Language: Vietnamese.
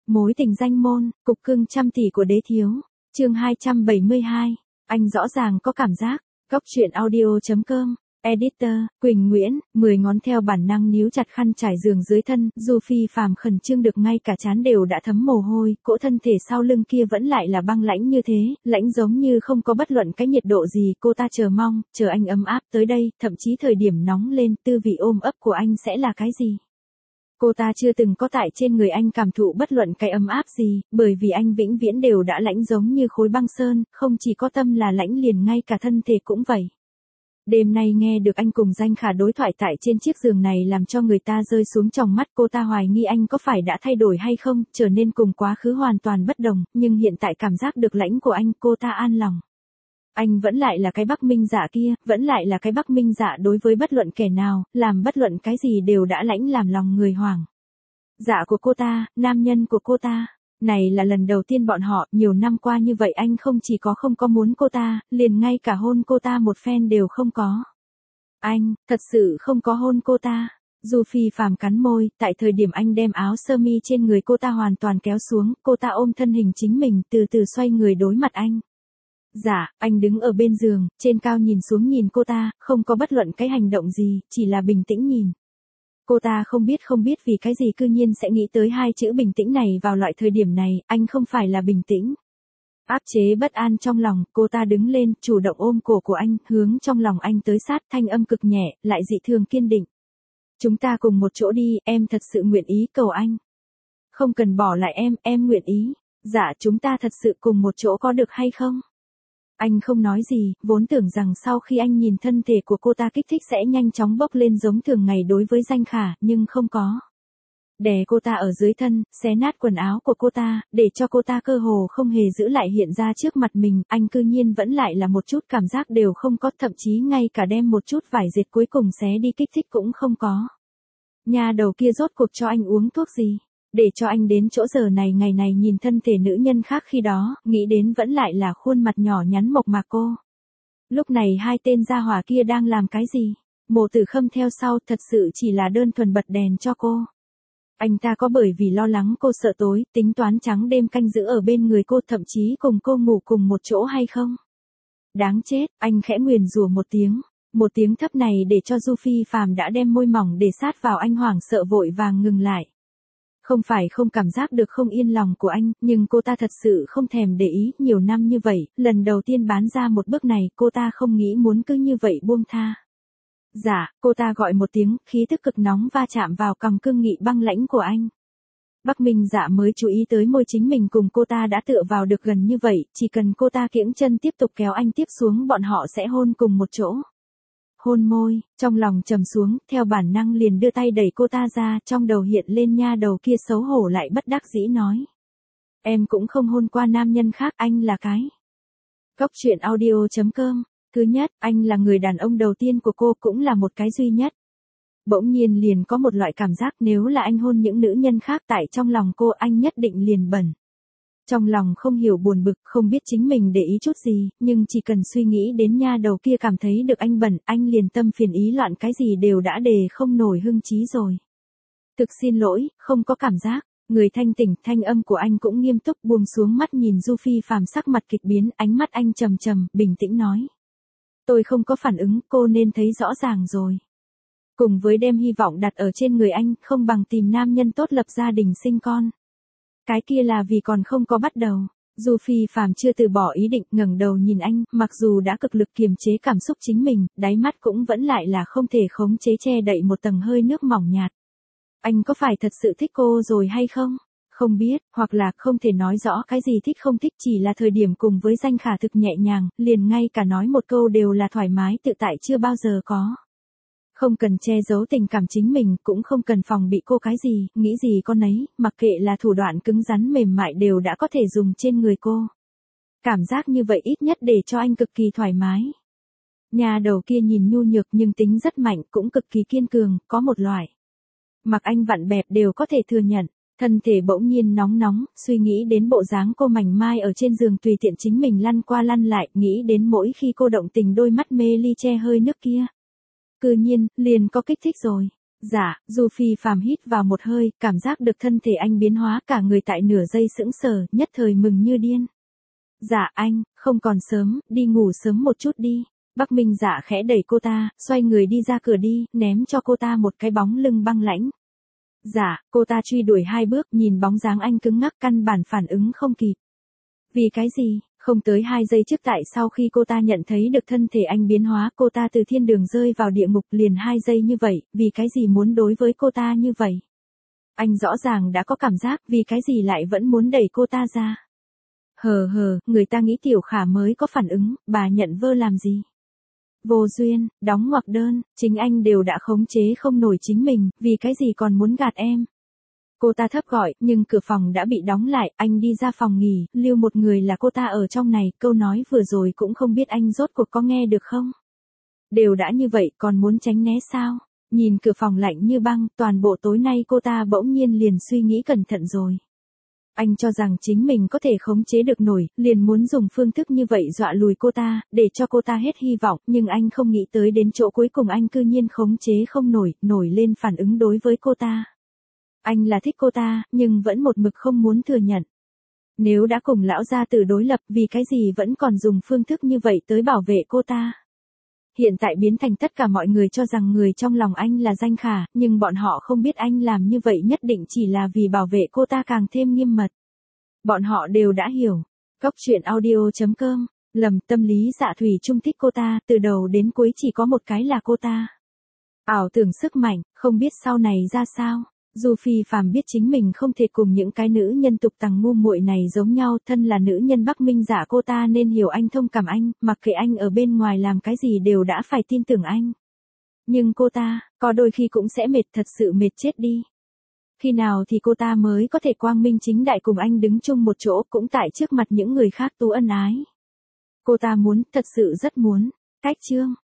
Mối tình danh môn, cục cưng trăm tỷ của đế thiếu. Chương 272. Anh rõ ràng có cảm giác. Góc truyện audio.com. Editor, Quỳnh Nguyễn, 10 ngón theo bản năng níu chặt khăn trải giường dưới thân, dù phi phàm khẩn trương được ngay cả trán đều đã thấm mồ hôi, cỗ thân thể sau lưng kia vẫn lại là băng lãnh như thế, lãnh giống như không có bất luận cái nhiệt độ gì, cô ta chờ mong, chờ anh ấm áp tới đây, thậm chí thời điểm nóng lên, tư vị ôm ấp của anh sẽ là cái gì? Cô ta chưa từng có tại trên người anh cảm thụ bất luận cái ấm áp gì, bởi vì anh vĩnh viễn đều đã lãnh giống như khối băng sơn, không chỉ có tâm là lãnh liền ngay cả thân thể cũng vậy. Đêm nay nghe được anh cùng Danh Khả đối thoại tại trên chiếc giường này làm cho người ta rơi xuống tròng mắt, cô ta hoài nghi anh có phải đã thay đổi hay không, trở nên cùng quá khứ hoàn toàn bất đồng, nhưng hiện tại cảm giác được lãnh của anh, cô ta an lòng. Anh vẫn lại là cái Bắc Minh Dạ kia, vẫn lại là cái Bắc Minh Dạ đối với bất luận kẻ nào, làm bất luận cái gì đều đã lãnh làm lòng người hoảng. Dạ của cô ta, nam nhân của cô ta. Này là lần đầu tiên bọn họ, nhiều năm qua như vậy anh không chỉ có không có muốn cô ta, liền ngay cả hôn cô ta một phen đều không có. Anh, thật sự không có hôn cô ta. Dù phi phàm cắn môi, tại thời điểm anh đem áo sơ mi trên người cô ta hoàn toàn kéo xuống, cô ta ôm thân hình chính mình, từ từ xoay người đối mặt anh. Dạ, anh đứng ở bên giường, trên cao nhìn xuống nhìn cô ta, không có bất luận cái hành động gì, chỉ là bình tĩnh nhìn. Cô ta không biết vì cái gì cư nhiên sẽ nghĩ tới hai chữ bình tĩnh này vào loại thời điểm này, anh không phải là bình tĩnh. Áp chế bất an trong lòng, cô ta đứng lên, chủ động ôm cổ của anh, hướng trong lòng anh tới sát, thanh âm cực nhẹ, lại dị thường kiên định. Chúng ta cùng một chỗ đi, em thật sự nguyện ý cầu anh. Không cần bỏ lại em nguyện ý. Dạ, chúng ta thật sự cùng một chỗ có được hay không? Anh không nói gì, vốn tưởng rằng sau khi anh nhìn thân thể của cô ta kích thích sẽ nhanh chóng bốc lên giống thường ngày đối với Danh Khả, nhưng không có. Đè cô ta ở dưới thân, xé nát quần áo của cô ta, để cho cô ta cơ hồ không hề giữ lại hiện ra trước mặt mình, anh cư nhiên vẫn lại là một chút cảm giác đều không có, thậm chí ngay cả đem một chút vải dệt cuối cùng xé đi kích thích cũng không có. Nhà đầu kia rốt cuộc cho anh uống thuốc gì? Để cho anh đến chỗ giờ này ngày này nhìn thân thể nữ nhân khác khi đó, nghĩ đến vẫn lại là khuôn mặt nhỏ nhắn mộc mạc cô. Lúc này hai tên gia hỏa kia đang làm cái gì? Mộ Tử Khâm theo sau thật sự chỉ là đơn thuần bật đèn cho cô. Anh ta có bởi vì lo lắng cô sợ tối, tính toán trắng đêm canh giữ ở bên người cô, thậm chí cùng cô ngủ cùng một chỗ hay không? Đáng chết, anh khẽ nguyền rủa một tiếng thấp này để cho Du Phi Phàm đã đem môi mỏng để sát vào anh hoảng sợ vội vàng ngừng lại. Không phải không cảm giác được không yên lòng của anh, nhưng cô ta thật sự không thèm để ý, nhiều năm như vậy, lần đầu tiên bán ra một bước này, cô ta không nghĩ muốn cứ như vậy buông tha. Dạ, cô ta gọi một tiếng, khí tức cực nóng va chạm vào cằm cương nghị băng lãnh của anh. Bắc Minh Dạ mới chú ý tới môi chính mình cùng cô ta đã tựa vào được gần như vậy, chỉ cần cô ta kiễng chân tiếp tục kéo anh tiếp xuống bọn họ sẽ hôn cùng một chỗ. Hôn môi, trong lòng trầm xuống, theo bản năng liền đưa tay đẩy cô ta ra, trong đầu hiện lên nha đầu kia xấu hổ lại bất đắc dĩ nói. Em cũng không hôn qua nam nhân khác, anh là cái. Góc truyện audio.com. Thứ nhất, anh là người đàn ông đầu tiên của cô, cũng là một cái duy nhất. Bỗng nhiên liền có một loại cảm giác nếu là anh hôn những nữ nhân khác tại trong lòng cô anh nhất định liền bẩn. Trong lòng không hiểu buồn bực, không biết chính mình để ý chút gì, nhưng chỉ cần suy nghĩ đến nha đầu kia cảm thấy được anh bẩn, anh liền tâm phiền ý loạn cái gì đều đã đề không nổi hưng trí rồi. Thực xin lỗi, không có cảm giác. Người thanh tỉnh, thanh âm của anh cũng nghiêm túc buông xuống mắt nhìn Du Phi Phàm sắc mặt kịch biến, ánh mắt anh trầm trầm, bình tĩnh nói. Tôi không có phản ứng, cô nên thấy rõ ràng rồi. Cùng với đem hy vọng đặt ở trên người anh, không bằng tìm nam nhân tốt lập gia đình sinh con. Cái kia là vì còn không có bắt đầu. Du Phi Phàm chưa từ bỏ ý định, ngẩng đầu nhìn anh, mặc dù đã cực lực kiềm chế cảm xúc chính mình, đáy mắt cũng vẫn lại là không thể khống chế che đậy một tầng hơi nước mỏng nhạt. Anh có phải thật sự thích cô rồi hay không? Không biết, hoặc là không thể nói rõ cái gì thích không thích, chỉ là thời điểm cùng với Danh Khả thực nhẹ nhàng, liền ngay cả nói một câu đều là thoải mái tự tại chưa bao giờ có. Không cần che giấu tình cảm chính mình, cũng không cần phòng bị cô cái gì, nghĩ gì con ấy, mặc kệ là thủ đoạn cứng rắn mềm mại đều đã có thể dùng trên người cô. Cảm giác như vậy ít nhất để cho anh cực kỳ thoải mái. Nhà đầu kia nhìn nhu nhược nhưng tính rất mạnh, cũng cực kỳ kiên cường, có một loại. Mặc anh vặn bẹp đều có thể thừa nhận. Thân thể bỗng nhiên nóng, suy nghĩ đến bộ dáng cô mảnh mai ở trên giường tùy tiện chính mình lăn qua lăn lại, nghĩ đến mỗi khi cô động tình đôi mắt mê ly che hơi nước kia. Cư nhiên, liền có kích thích rồi. Dạ, Du Phi Phàm hít vào một hơi, cảm giác được thân thể anh biến hóa, cả người tại nửa giây sững sờ, nhất thời mừng như điên. Dạ anh, không còn sớm, đi ngủ sớm một chút đi. Bắc Minh Dạ khẽ đẩy cô ta, xoay người đi ra cửa đi, ném cho cô ta một cái bóng lưng băng lãnh. Dạ, cô ta truy đuổi 2 bước, nhìn bóng dáng anh cứng ngắc, căn bản phản ứng không kịp. Vì cái gì? Không tới 2 giây trước, tại sau khi cô ta nhận thấy được thân thể anh biến hóa, cô ta từ thiên đường rơi vào địa ngục, liền 2 giây như vậy, vì cái gì muốn đối với cô ta như vậy? Anh rõ ràng đã có cảm giác, vì cái gì lại vẫn muốn đẩy cô ta ra? Người ta nghĩ Tiểu Khả mới có phản ứng, bà nhận vơ làm gì? Vô duyên, đóng ngoặc đơn, chính anh đều đã khống chế không nổi chính mình, vì cái gì còn muốn gạt em? Cô ta thấp gọi, nhưng cửa phòng đã bị đóng lại, anh đi ra phòng nghỉ, lưu một người là cô ta ở trong này, câu nói vừa rồi cũng không biết anh rốt cuộc có nghe được không? Đều đã như vậy, còn muốn tránh né sao? Nhìn cửa phòng lạnh như băng, toàn bộ tối nay cô ta bỗng nhiên liền suy nghĩ cẩn thận rồi. Anh cho rằng chính mình có thể khống chế được nổi, liền muốn dùng phương thức như vậy dọa lùi cô ta, để cho cô ta hết hy vọng, nhưng anh không nghĩ tới đến chỗ cuối cùng anh cư nhiên khống chế không nổi, nổi lên phản ứng đối với cô ta. Anh là thích cô ta, nhưng vẫn một mực không muốn thừa nhận. Nếu đã cùng lão gia tử đối lập, vì cái gì vẫn còn dùng phương thức như vậy tới bảo vệ cô ta? Hiện tại biến thành tất cả mọi người cho rằng người trong lòng anh là Danh Khả, nhưng bọn họ không biết anh làm như vậy nhất định chỉ là vì bảo vệ cô ta càng thêm nghiêm mật. Bọn họ đều đã hiểu. Cốc truyện audio.com, lầm tâm lý Dạ Thủy Chung thích cô ta, từ đầu đến cuối chỉ có một cái là cô ta. Ảo tưởng sức mạnh, không biết sau này ra sao. Du Phi Phàm biết chính mình không thể cùng những cái nữ nhân tục tằng ngu muội này giống nhau, thân là nữ nhân Bắc Minh Dạ cô ta nên hiểu anh, thông cảm anh, mặc kệ anh ở bên ngoài làm cái gì đều đã phải tin tưởng anh. Nhưng cô ta, có đôi khi cũng sẽ mệt, thật sự mệt chết đi. Khi nào thì cô ta mới có thể quang minh chính đại cùng anh đứng chung một chỗ, cũng tại trước mặt những người khác tú ân ái. Cô ta muốn, thật sự rất muốn. Cách chương